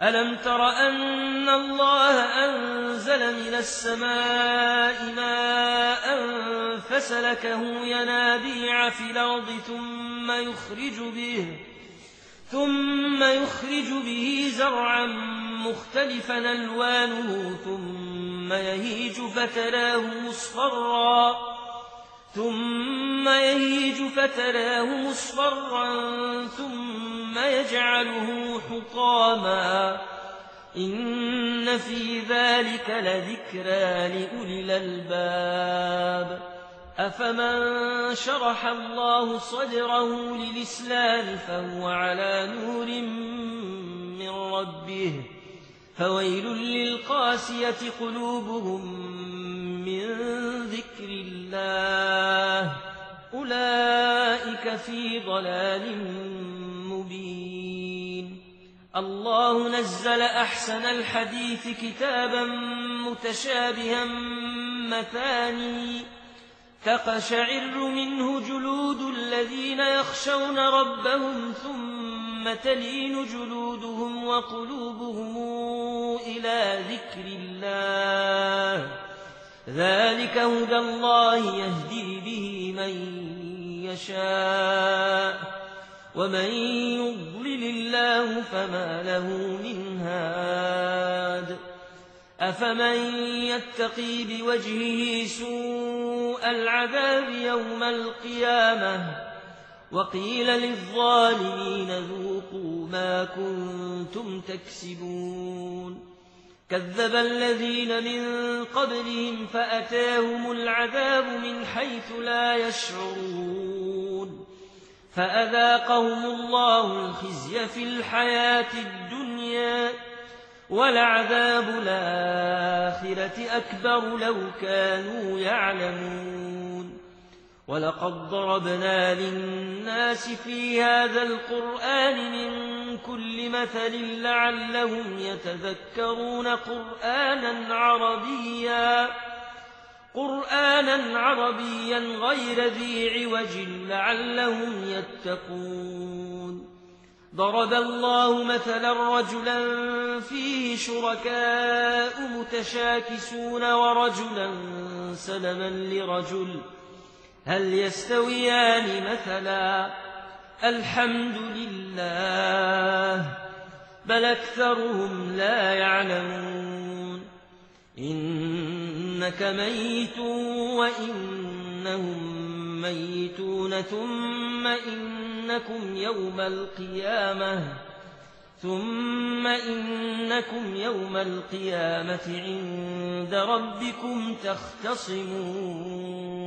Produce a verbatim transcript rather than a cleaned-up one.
ألم تر أن الله أنزل من السماء ماء فسلكه ينابيع في الأرض ثم يخرج به ثم يخرج به زرعا مختلفا ألوانه ثم يهيج فتراه مصفرا ثم يهيج فتراه مصفرا ثم يجعله حطاما إن في ذلك لذكرى لأولي الألباب أفمن شرح الله صدره للإسلام فهو على نور من ربه فويل للقاسية قلوبهم من ذكر الله أولئك في ضلال مبين الله نزل أحسن الحديث كتابا متشابها مثاني تقشعر منه جلود الذين يخشون ربهم ثم تلين جلودهم وقلوبهم إلى ذكر الله ذلك هدى الله يهدي به من يشاء ومن يضلل الله فما له من هاد أفمن يتقي بوجهه سوء العذاب يوم القيامة وقيل للظالمين ذوقوا ما كنتم تكسبون كذب الذين من قبلهم فأتاهم العذاب من حيث لا يشعرون فأذاقهم الله الخزي في الحياة الدنيا ولعذاب الآخرة أكبر لو كانوا يعلمون ولقد ضربنا للناس في هذا القرآن من كل مثل لعلهم يتذكرون قرآنا عربيا قرآنا عربيا غير ذي عوج لعلهم يتقون ضرب الله مثلا رجلا فيه شركاء متشاكسون ورجلا سلما لرجل هل يستويان مثلا الحمد لله بل أكثرهم لا يعلمون إنك ميت وإنهم ميتون ثم إنكم يوم القيامة ثم إنكم يوم القيامة عند ربكم تختصمون